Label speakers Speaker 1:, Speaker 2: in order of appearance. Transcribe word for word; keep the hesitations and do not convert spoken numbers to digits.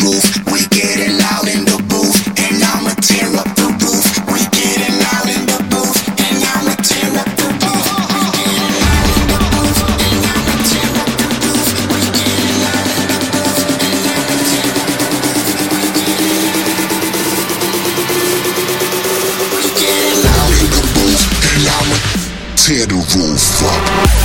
Speaker 1: roof. We getting loud in the booth, and I'ma tear up the roof. We getting loud in the booth, and I'ma tear up the roof. We getting loud in the booth, and I'ma tear up the roof. We getting loud in the booth, and I'ma tear up the roof. We getting loud in the booth, and I'ma tear the roof up.